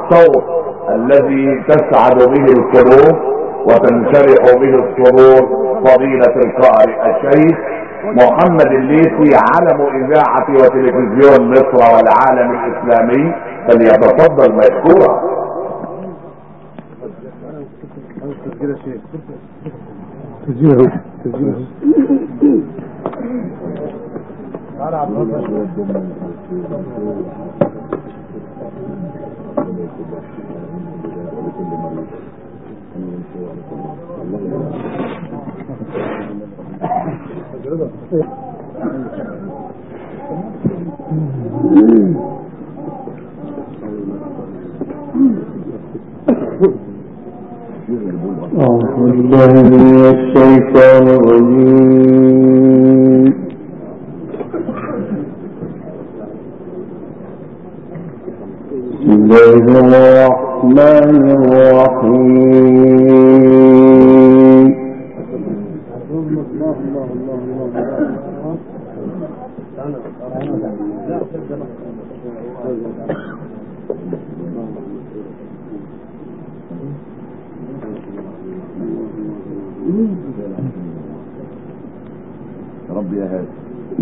الصوت الذي تسعد به القلوب وتنشرح به الصدور، فضيلة القارئ الشيخ محمد الليثي، علم اذاعة وتلفزيون مصر والعالم الاسلامي، فليتفضل مشكورا. أعوذ بالله من الشيطان الرجيم. بسم الله الرحمن الرحيم. ربي يا هادي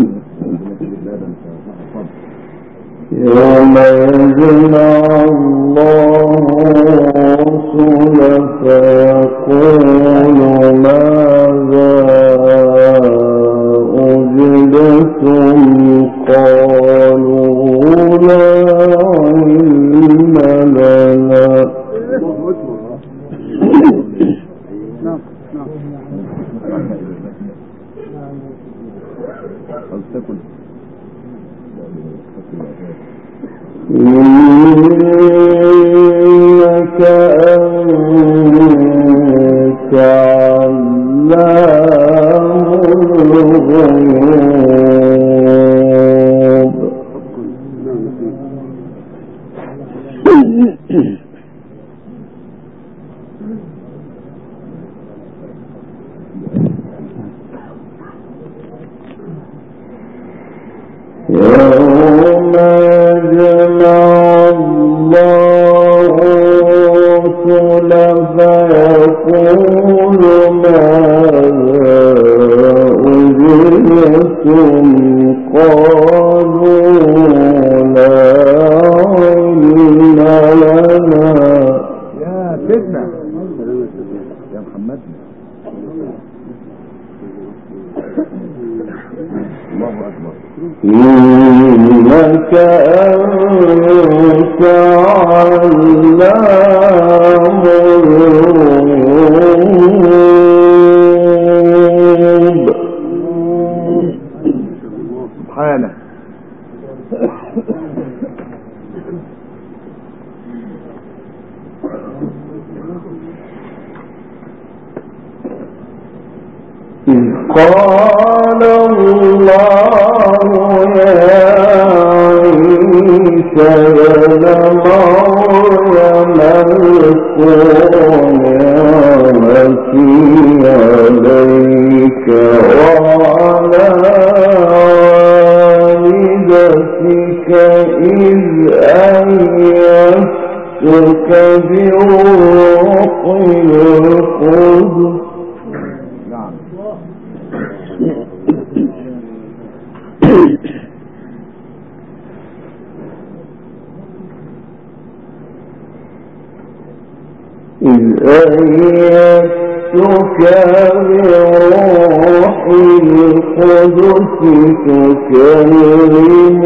يوم يجمع الله الرسل فيقول ماذا أجبتم قالوا لا علم لنا. إنك أنت علام الغيوب. يوم يجمع الله الرسل فيقول ماذا أجبتم قالوا لا علم لنا. يا سيدنا يا محمد الله أكبر. إنك أنت علام الغيوب. سبحانه. إذ قال الله يا عيسى ابن مريم اذكر نعمتي عليك وعلى والدتك إذ أيدتك بروح القدس. إذ أيدتك بروح القدس تكلم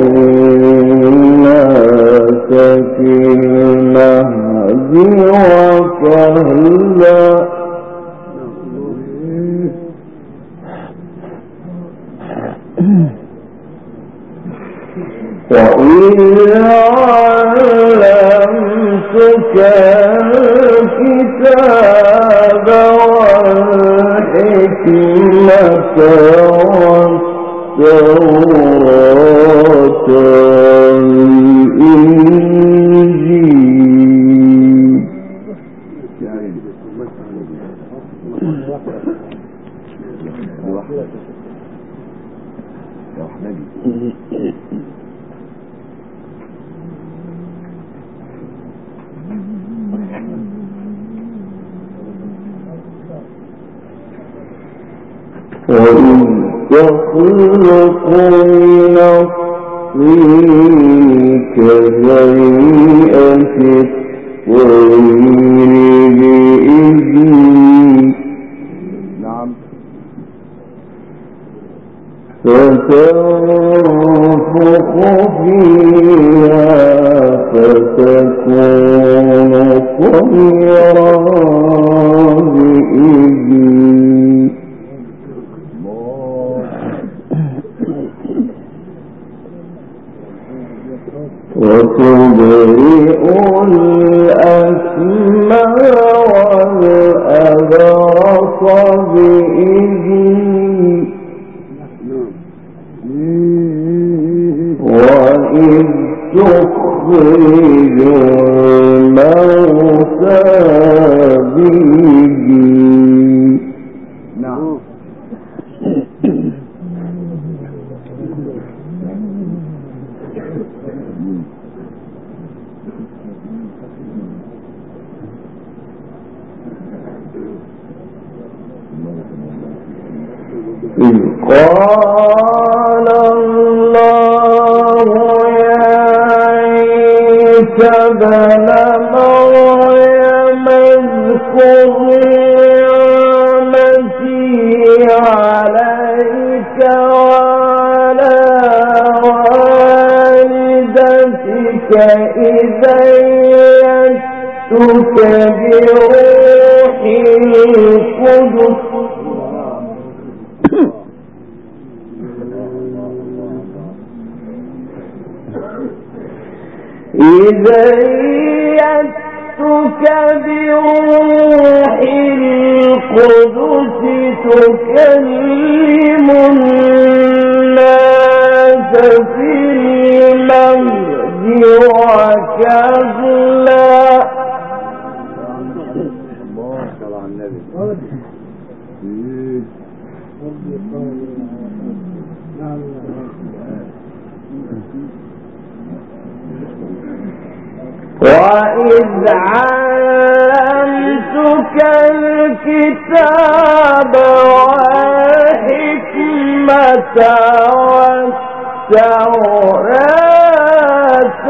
الناس في المهد وكهلا. وإذ علمتك الكتاب والحكمة والتوراة والإنجيل. وإذ تخلق من الطين كهيئة الطير بإذني نعم فتنفخ فيها فتكون طيرا بإذني وتبرئ الأكمى والأبرص بإذني وإذ تخرج الموتى بإذني نعم إذ قال الله يا عيسى ابن مريم اذكر نعمتي عليك وعلى والدتك إذا أيدتك بروح القدس إذا أيدتك بروح القدس تكلم الناس في المهد وكهلا وإذ علمتك الكتاب والحكمة والتوراة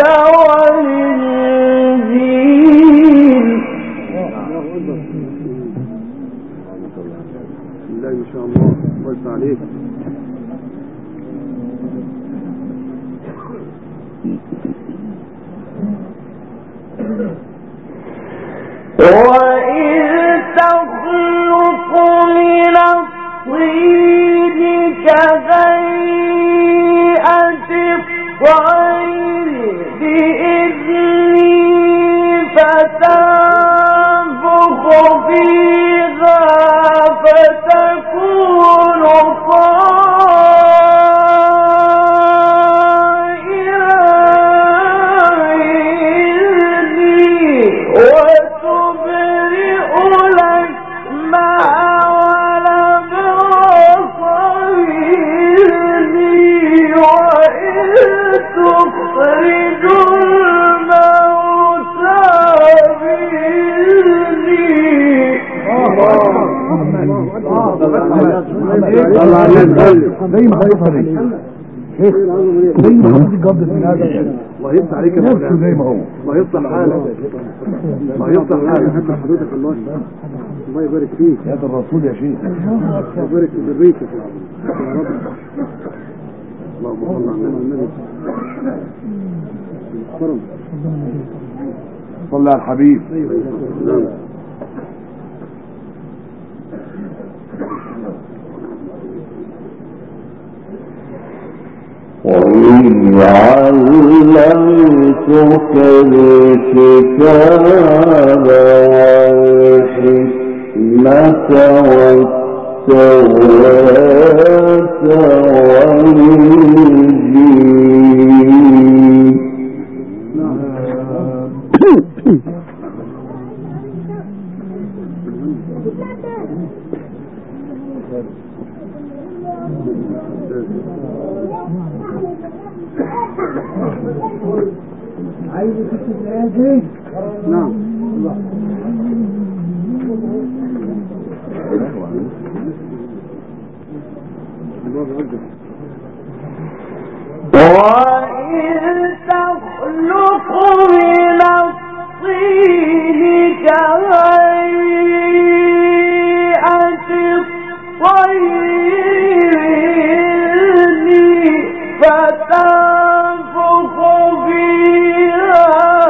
والإنجيل لا إن شاء الله كويس عليك وإذ تخلق من الطين كهيئة الطير بإذني فتنفخ فيها فتكون زي ما حصل شيخ زي ما حصل قبل من هذا الله يفتح عليك نفسه زي ما هو الله يفتح حالك الله يفتح حالك انت حضرتك الله يبارك فيك يا الرسول يا شيخ الله يبارك في ذريتك يا رب اللهم صل على النبي محترم صلى على الحبيب وإذ علمتك الكتاب والحكمة والتوراة والإنجيل عايز تكتب الآيات دي؟ نعم وإذ تخلق من الطين كهيئة الطير فتنفخ فيها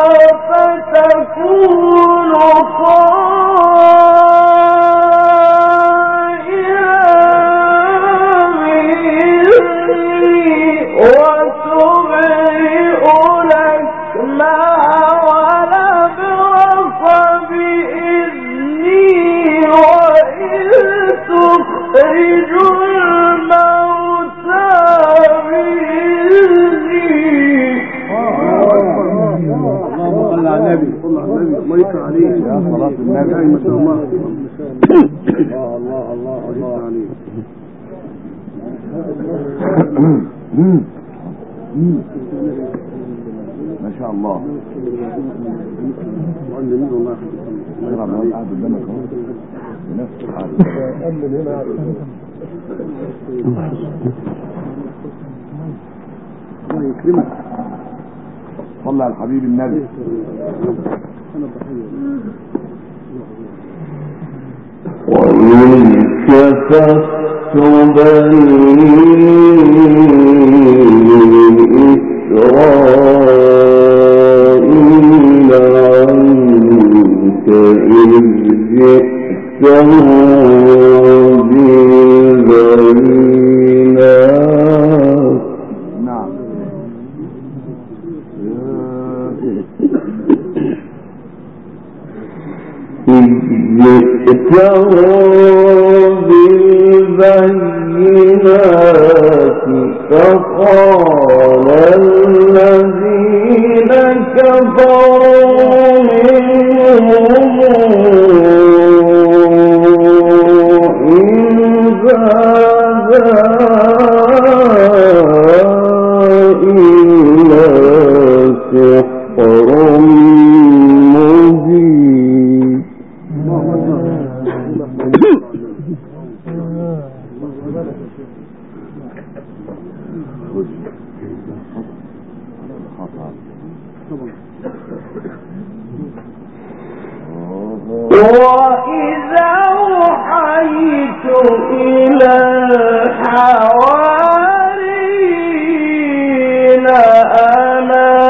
فتكون الله عليه يا صلاة النبي ما شاء الله. الله الله الله عليه. ما شاء الله. معلمين والله الله يرحمه قاعد قدامك اهو بنفس الحال. امن هنا الله يكرمك. صلى على الحبيب النبي. وإن كفرت بني إسرائيل عنك إذ جئتهم بالبينات. نعم. جئتهم بالبينات فقال الذين كفروا منهم إن هذا إلا سحر مبين. وإذا أوحيت إلى الحواريين أن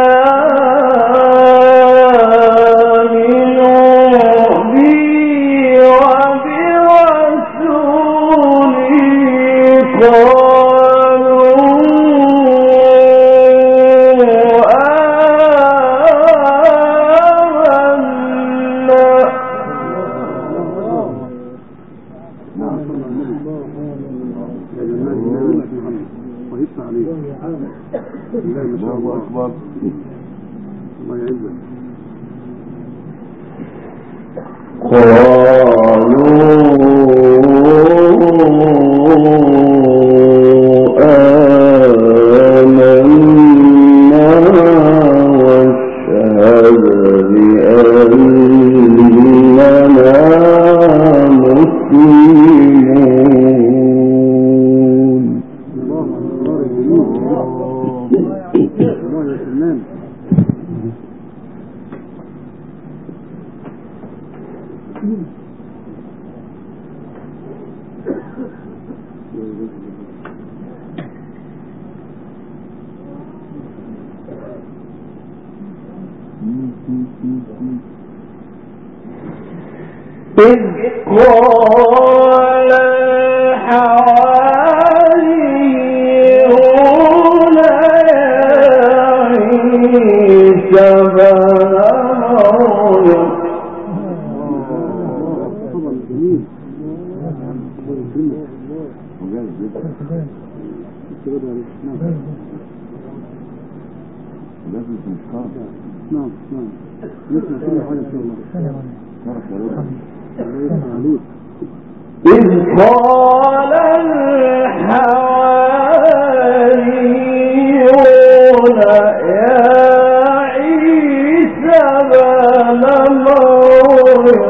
آمنوا بي وبرسولي الله أكبر. الله يعزك. إذ قال الحواريون يا عيسى بن مريم نعم نعم نسمع كل حاجة إن شاء الله. إذ قال الحواريون يا عيسى بن مريم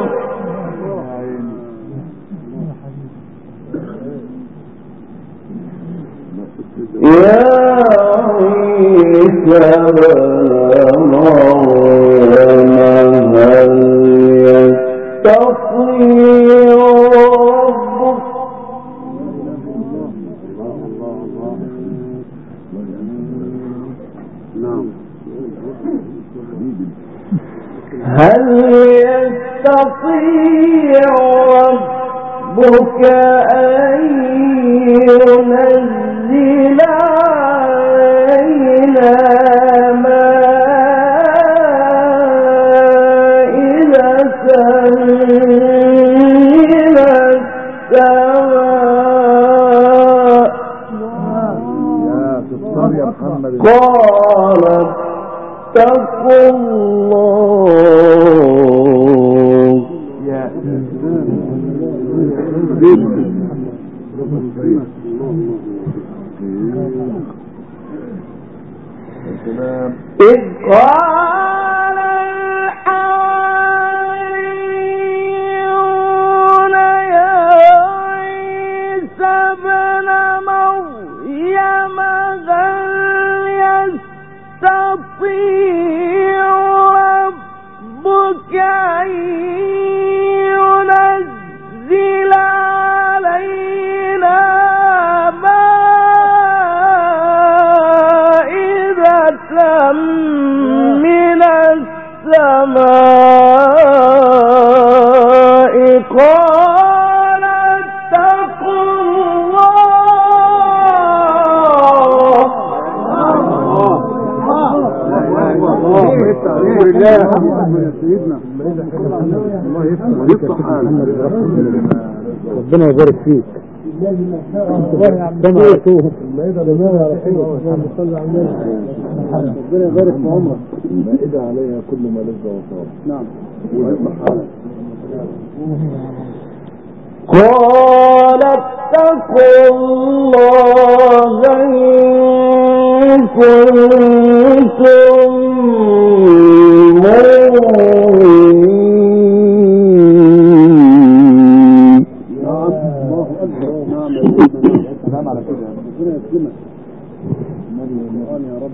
هل يستطيع ربك أن ينزل علينا مائدة من السماء؟ قال اتقوا الله. إذ قال الحواريون يا عيسى ابن مريم هل يستطيع ربك أن ينزل علينا مائدة من السماء؟ قال اتقوا ربنا يبارك فيك. ربنا يبارك في عمرك. المائدة عليها كل ما لذ وطاب. نعم. قال اتقوا الله إن كنتم مؤمنين. الله أكبر. نعم سلام على كده. ربنا يسلمك. يا رب.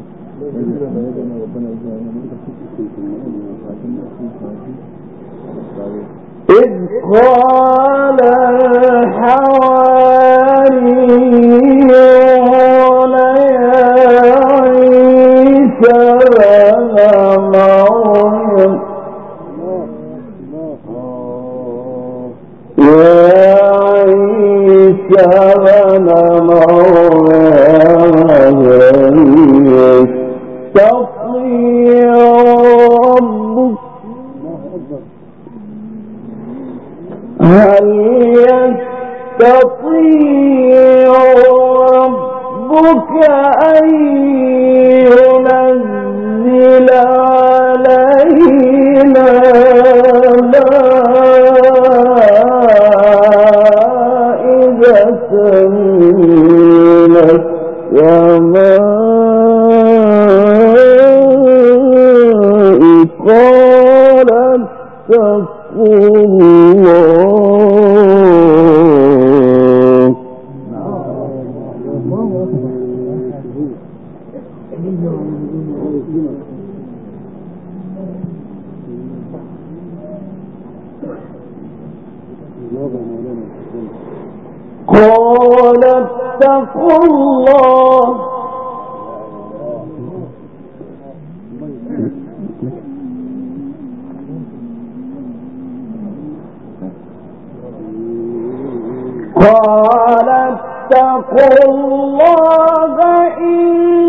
إذ قال الحواريون يا عيسى ابن مريم هل يستطيع ربك هل يستطيع ربك أن ينزل علينا مائدة من السماء؟ قال اتقوا الله. قال اتقوا الله. قال اتقوا الله إن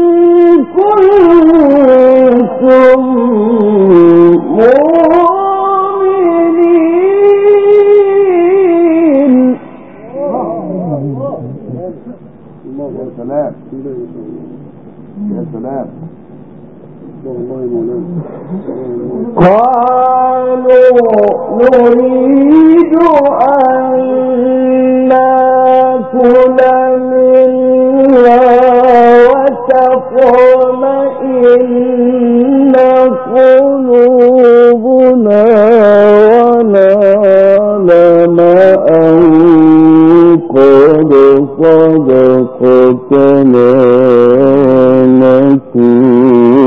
كنتم مؤمنين. يا سلام يا سلام والله مولانا. قالوا نريد أن نأكل منها وتطمئن قلوبنا ونعلم أن قد صدقتنا نكون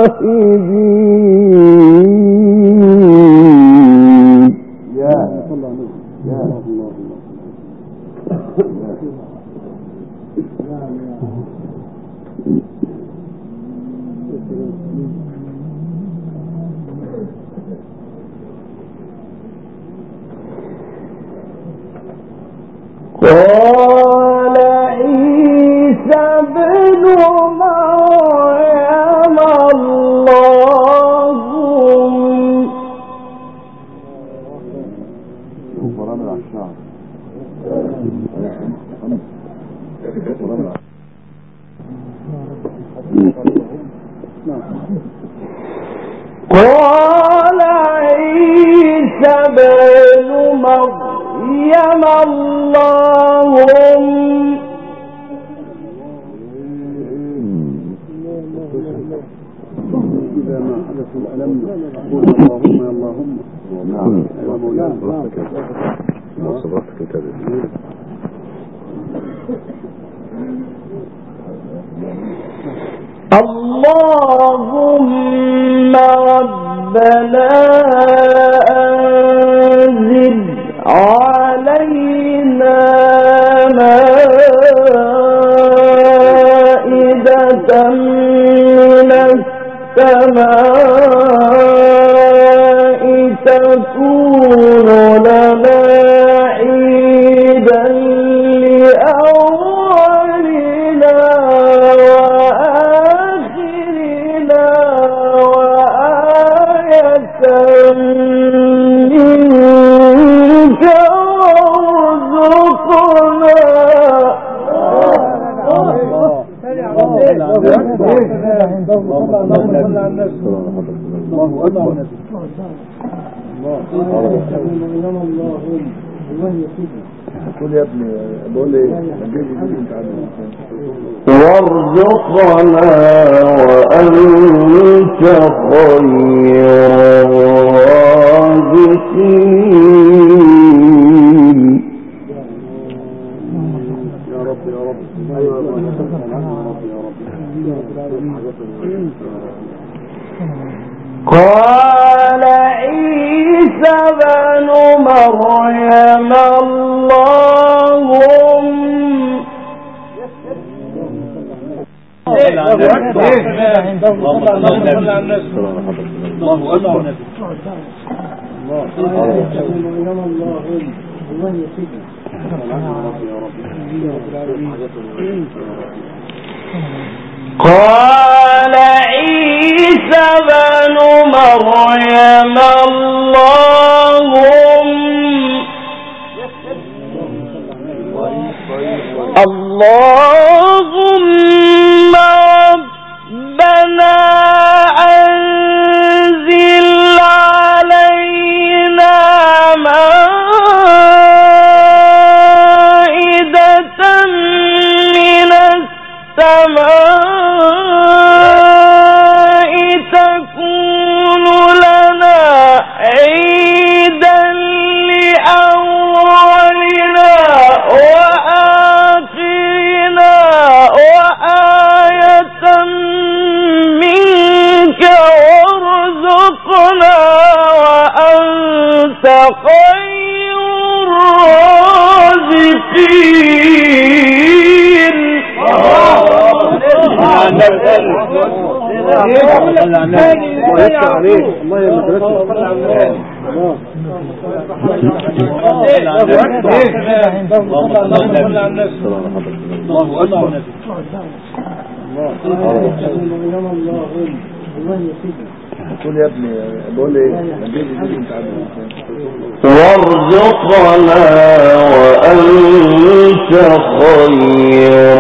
شاهدين. قال عيسى ابن مريم قال عيسى ابن مريم اللهم إذا ما حدث الألم قول اللهم يا اللهم. نعم يا مولانا صبرت كتابي. اللهم ربنا أنزل علينا مائدة من السماء تكون لنا عيدا لأولنا وآخرنا وآية منك وارزقنا. قول يا ابني بقول ايه وارزقنا وأنت خير الرازقين. يا رب يا رب. ايوه قال عيسى ابن مريم قال عيسى ابن مريم اللهم ربنا أنزل علينا مائدة من السماء تكون لنا عيدا لأولنا وآخرنا وآية منك وارزقنا وأنت خير الرازقين. قول يا ابني بقول ايه وارزقنا وأنت خير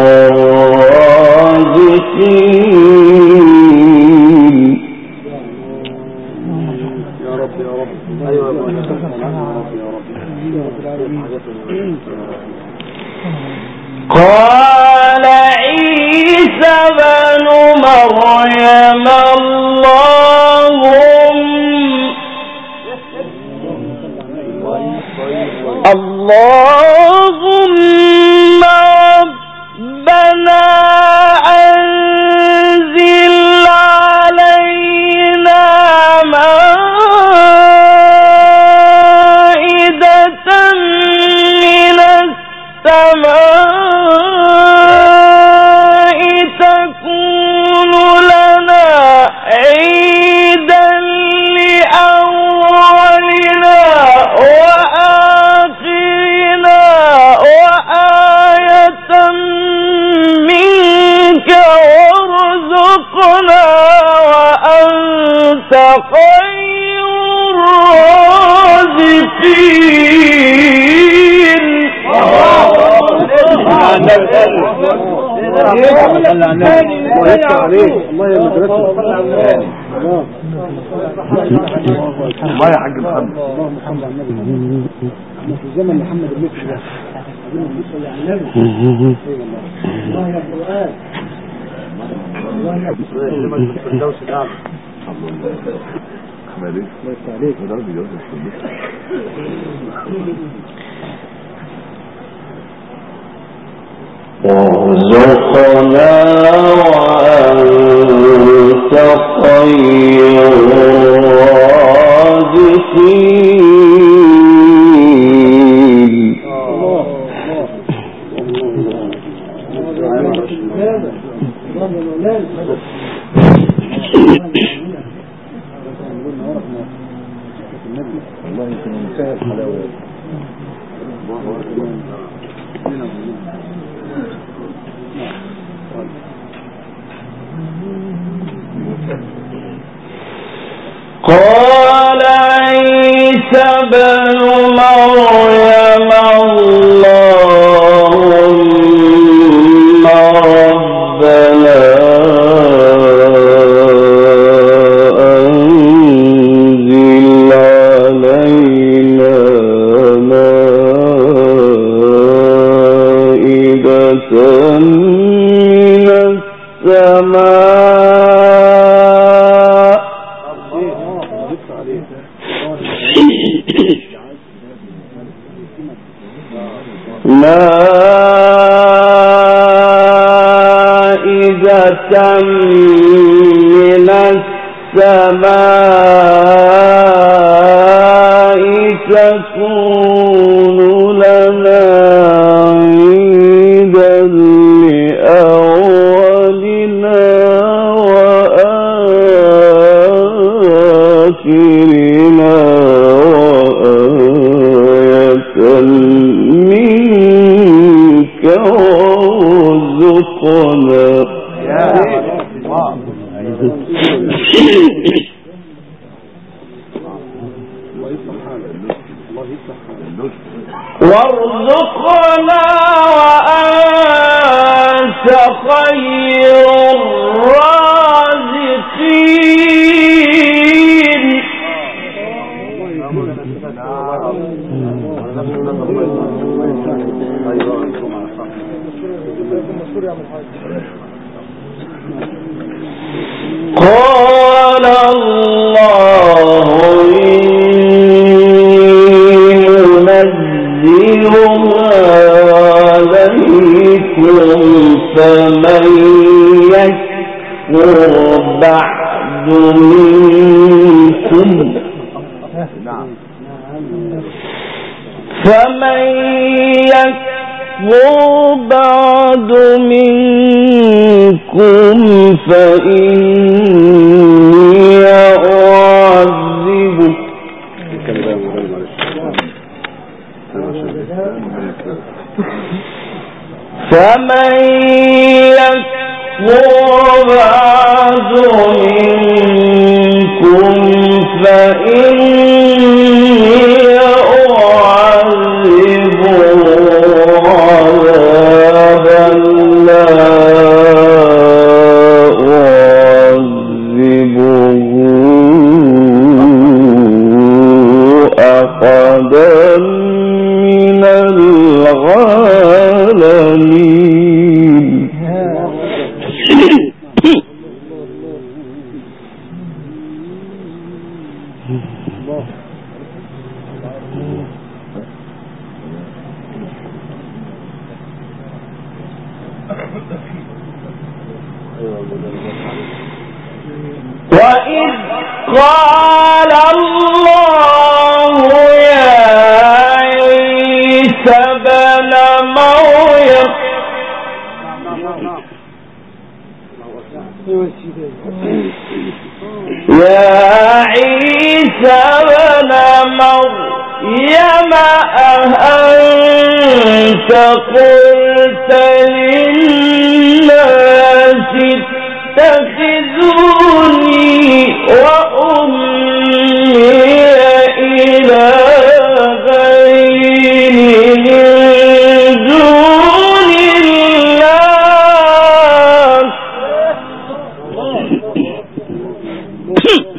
الرازقين. يا رب يا رب. ايوه قال عيسى ابن مريم اللهم ربنا أنزل علينا خير الرازقين. الله يا حاج محمد. في زمن محمد بن سلام الله يا قرآن الله يا الفردوس الأعلى. وارزقنا وأنت خير الرازقين. قال عيسى بن مريم اللهم ربنا أنزل علينا مائدة من السماء مائدة من السماء تكون لنا عيدا لأولنا وآخرنا منك وارزقنا وارزقنا وأنت خير الرازقين. قال الله إني منزلها عليكم فمن يكفر بعد منكم بعد منكم فإني أعذبه فمن يكفر بعد منكم فإني أعذبه عذابا لا أعذبه أحدا من العالمين. وإذ قال الله يا عيسى ابن مريم أأنت قلت للناس اتخذوني وأمي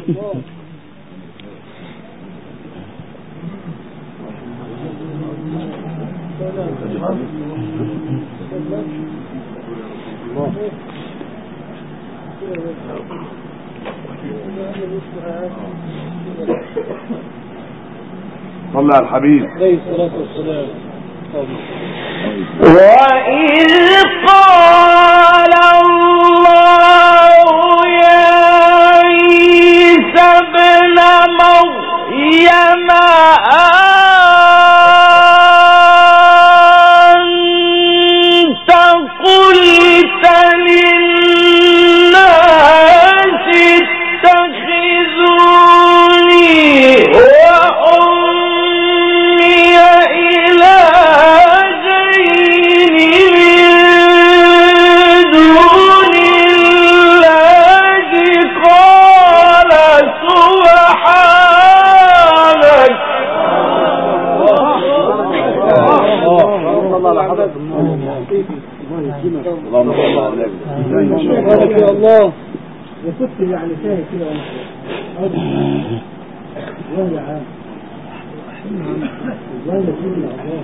صلى على الحبيب عليه الصلاة والسلام. وإذ قال الله يا عيسى ابن مريم أنت قلت للناس اتخذوني وأمي إلهين من دون الله قال سبحانك بارك يا الله. وكنت يعني شايف كده ولا عام ولا كل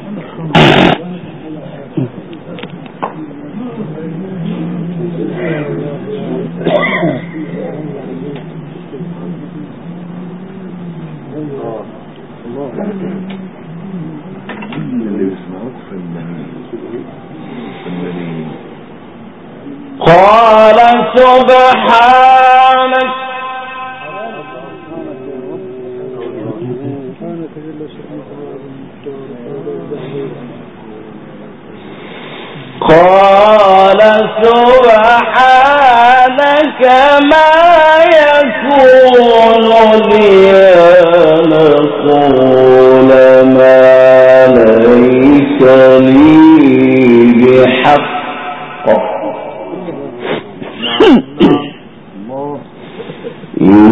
اللي بيسمعوك فنانين. قال سبحانك قال سبحانك ما يكون لي أن أقول ما ليس لي بحق إن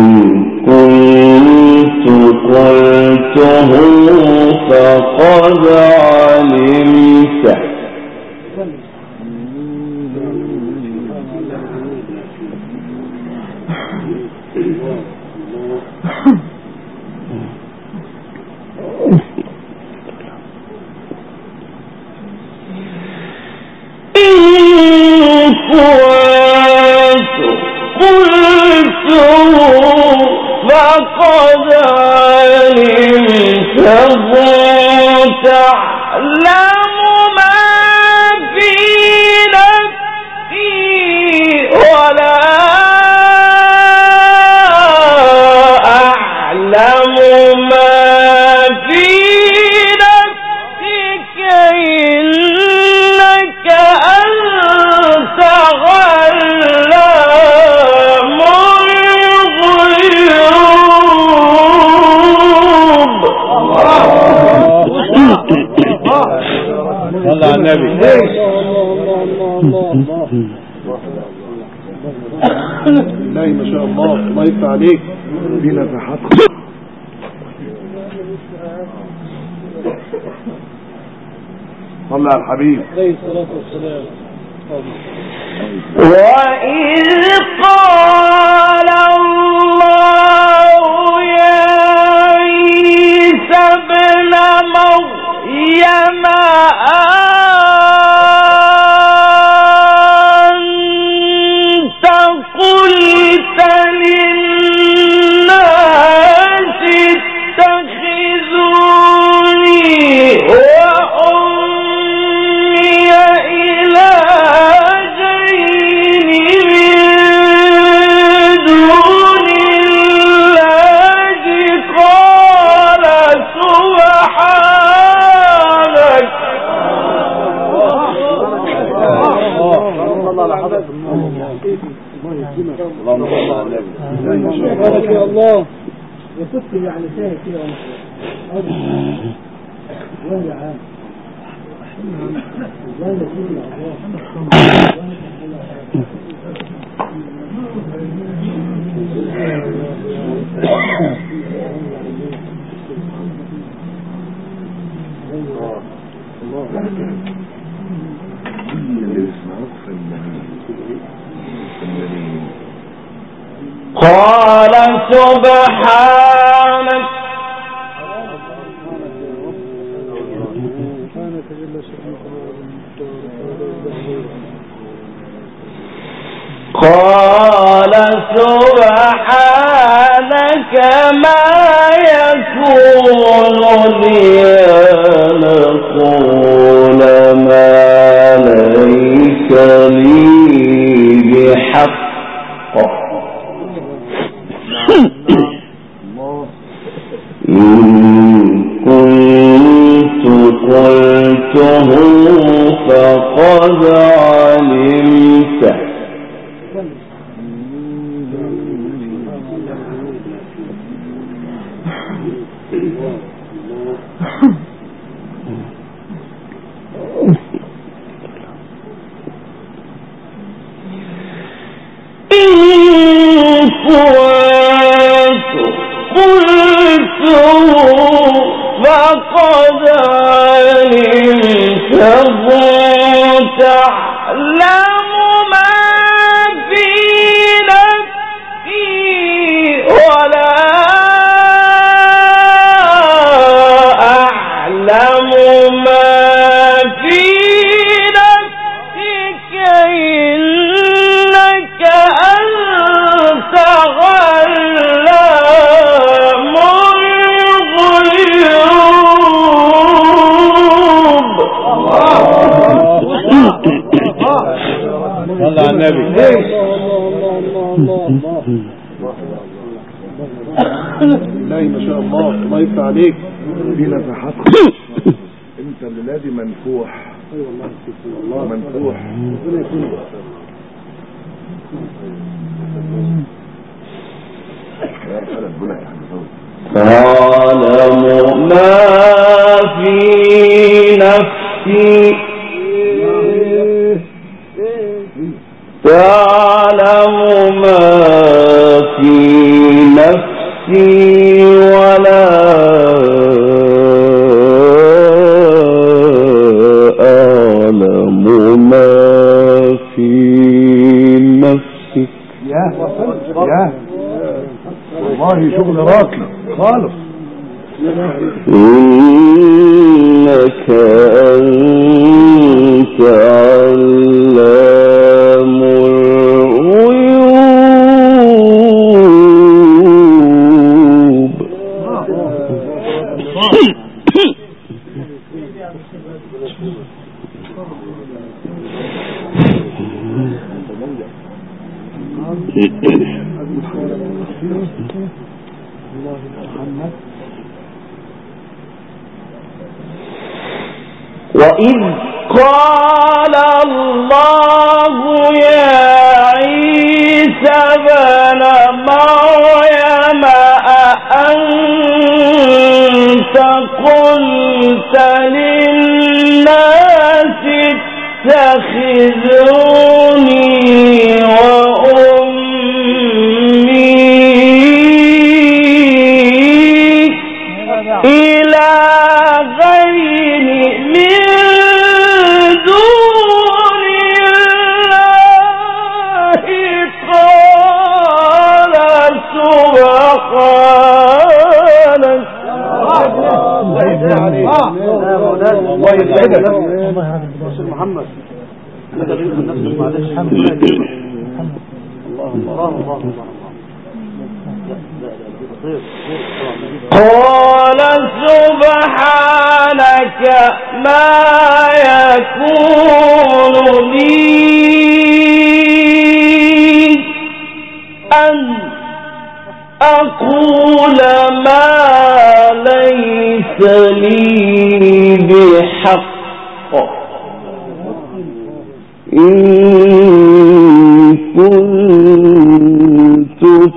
كنت قلته فقد علمته فقد علمته تعلم ما في نفسي ولا أعلم ما في نفسك إنك أنت علام الغيوب. صلى على النبي. لا ما شاء الله الله يفتح عليك بينا في حق. صلى على الحبيب عليه الصلاة والسلام. وإذ قال الله يا عيسى ابن مريم أنت قلت للناس اتخذوني وأمي إلهين من دون الله قال سبحانك بارك يا الله. وكنت يعني شايف كده ولا عام ولا كل اللي بيسمعوك فنانين. قال سبحانك ما يكون لي أن أقول ما ليس لي بحق إن كنت قلته فقد علمته فقد علمته تعلم ما في نفسي ولا أعلم ما في نفسك إنك أنت علام الغيوب. صلى على النبي. لا ما شاء الله الله يفتح عليك. في نفحات انت الليله دي منفوح. والله منفوح. تعلم ما في نفسي تعلم ما في نفسي ولا أعلم ما في نفسك. يا والله شغل راقي خالص. إنك أنت علام الغيوب. وإذ قال الله يا عيسى ابن مريم أأنت قلت للناس اتخذوني وأمي إلهين من دون الله؟ قال سبحانك. الله يسعدك محمد. قال سبحانك ما يكون لي أن أقول ما ليس لي بحق إن كنت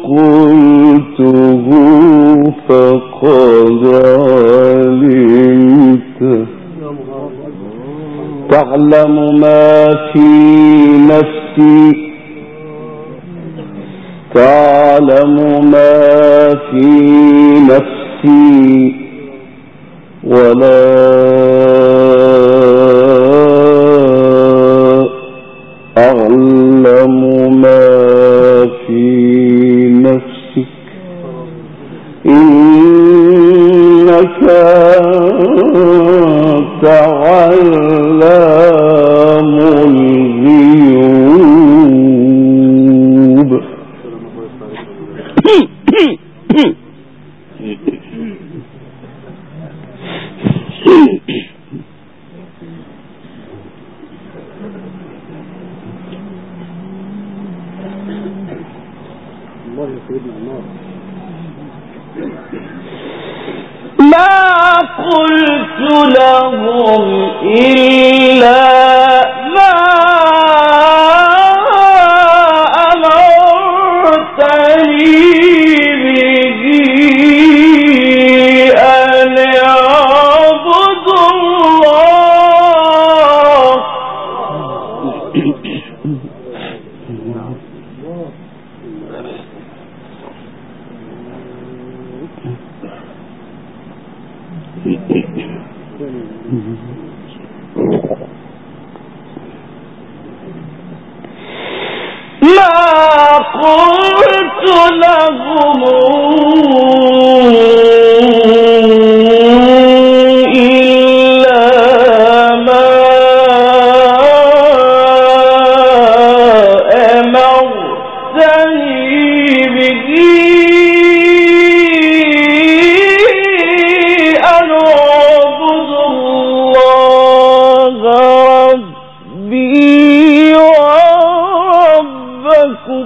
قلته فقد علمته تعلم ما في نفسي تعلم ما في نفسي ولا أعلم ما في نفسك الله يا سيدنا الله. ما قلت لهم إلا ما أمرتني به أن اعبدوا الله. ما قلت لهم إلا ما أمرتني به أن أعبد الله ربي وربكم.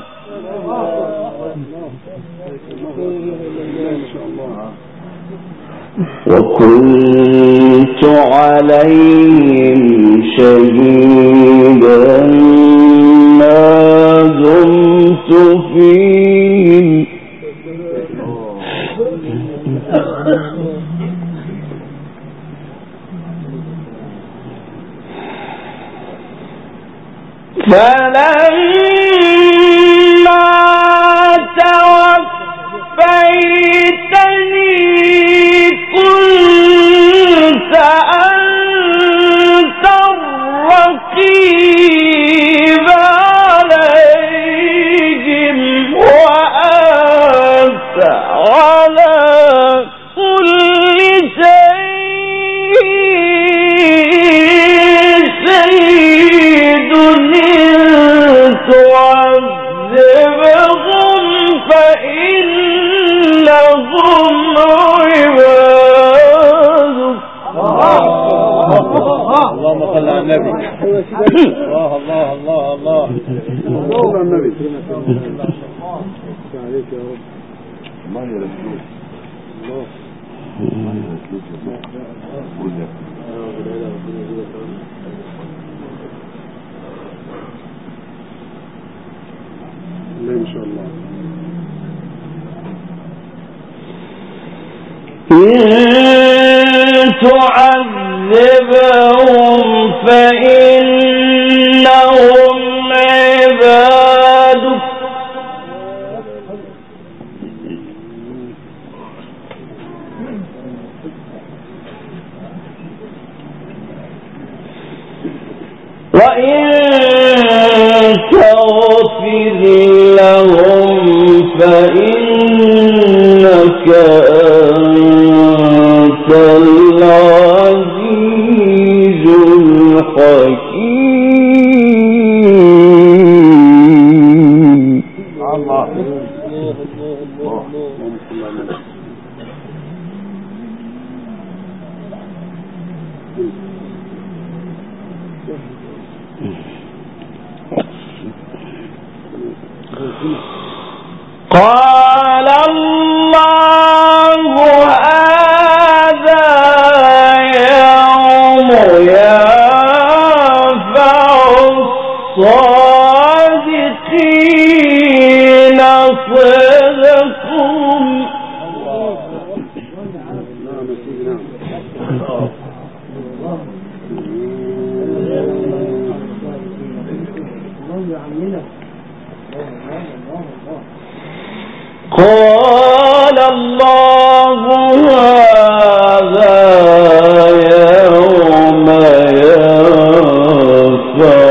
وكنت عليهم شهيدا ما دمت فيهم فلما توفيتني كنت أنت الرقيب عليهم وأنت على كل شيء تعذبهم فإنهم عبادك. اللهم صل على النبي. الله الله الله الله. صل على النبي. عليك يا رب. الله يرزقك. الله يرزقك. إن شاء الله. إن تعذبهم فإنهم عبادك وإن تغفر لهم فإنك أنت العزيز الحكيم. الله. قال الله هذا يوم ينفع الصادقين صدقهم. قال الله هذا يوم ينفع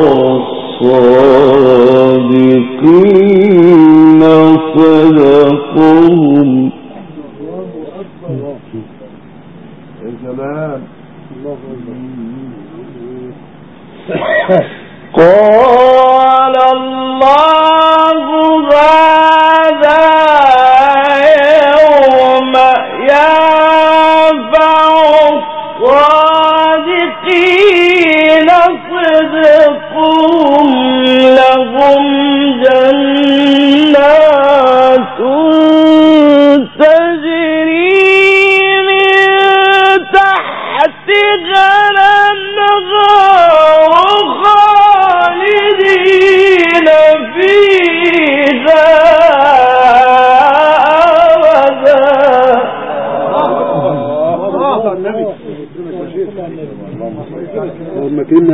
الصادقين صدقهم. يا سلام. قال الله هذا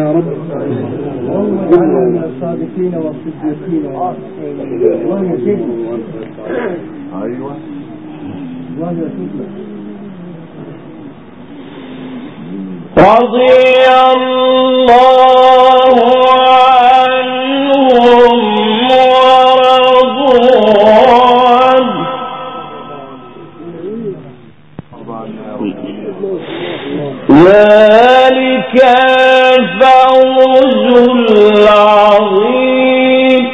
يا رب. اللهم اجعلنا من الصادقين والصديقين الله يسلمك. ايوه الله يسلمك. رضي الله عنهم ذلك الفوز العظيم.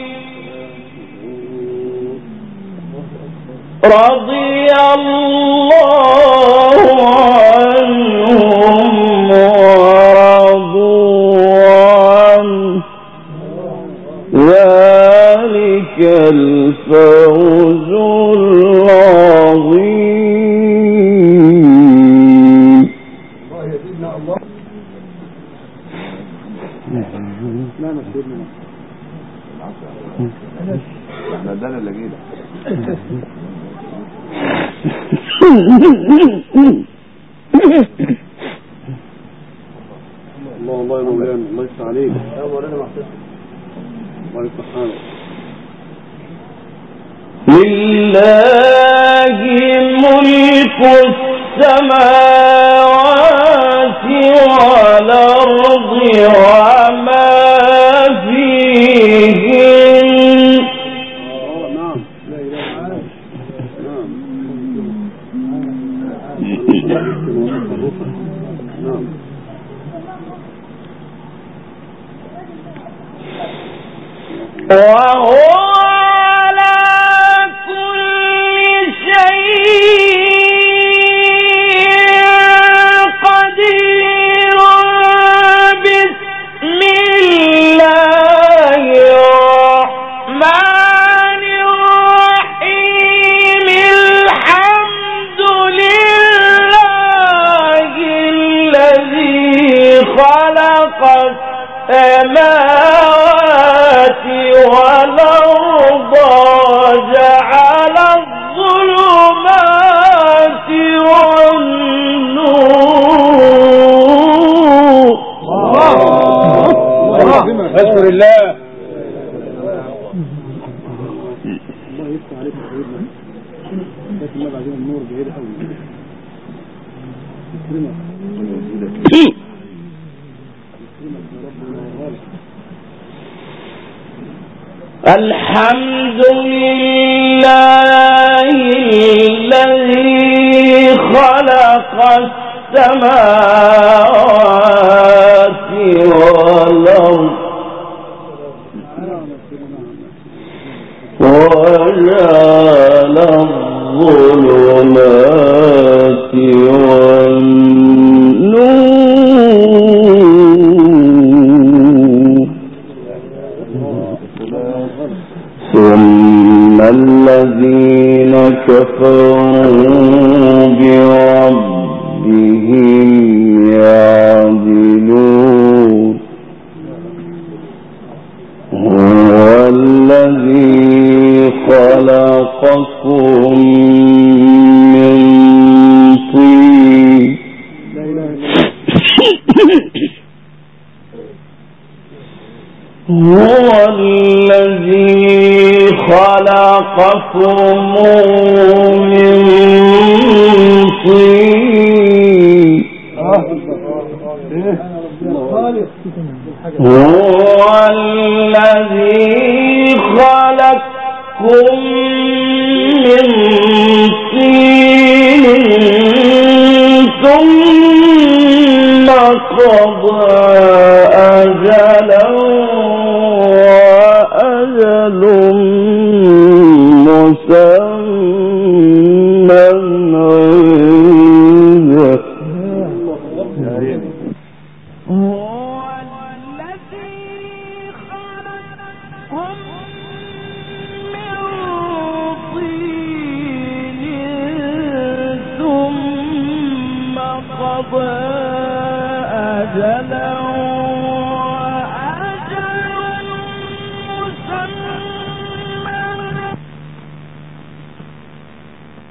رضي الله عنهم ورضوا عنه ذلك الفوز العظيم. احنا ده اللي جينا. الله يا مولانا، الله يفتح عليك يا مولانا. الله يفتح حالك. لله ملك السماوات والأرض وما فيهن. نعم لا إله إلا الله. نعم وهو على كل شيء قدير. بسم الله الرحمن الرحيم. الحمد لله الذي خلق السماوات والأرض وجعل الظلمات والنور. أشكر الله. الله يفتح عليك يا سيدنا. لكن ما بعدين النور بعيد قوي. الحمد لله الذي خلق السماوات والأرض وجعل الظلمات والنور ثم الذين كفروا بربهم يعدلون. هو الذي خلقكم من طين هو الذي خلقكم من طين هو الذي خلقكم من طين ثم قضى أجلا وأجل مسمى عنده. قضى أجلا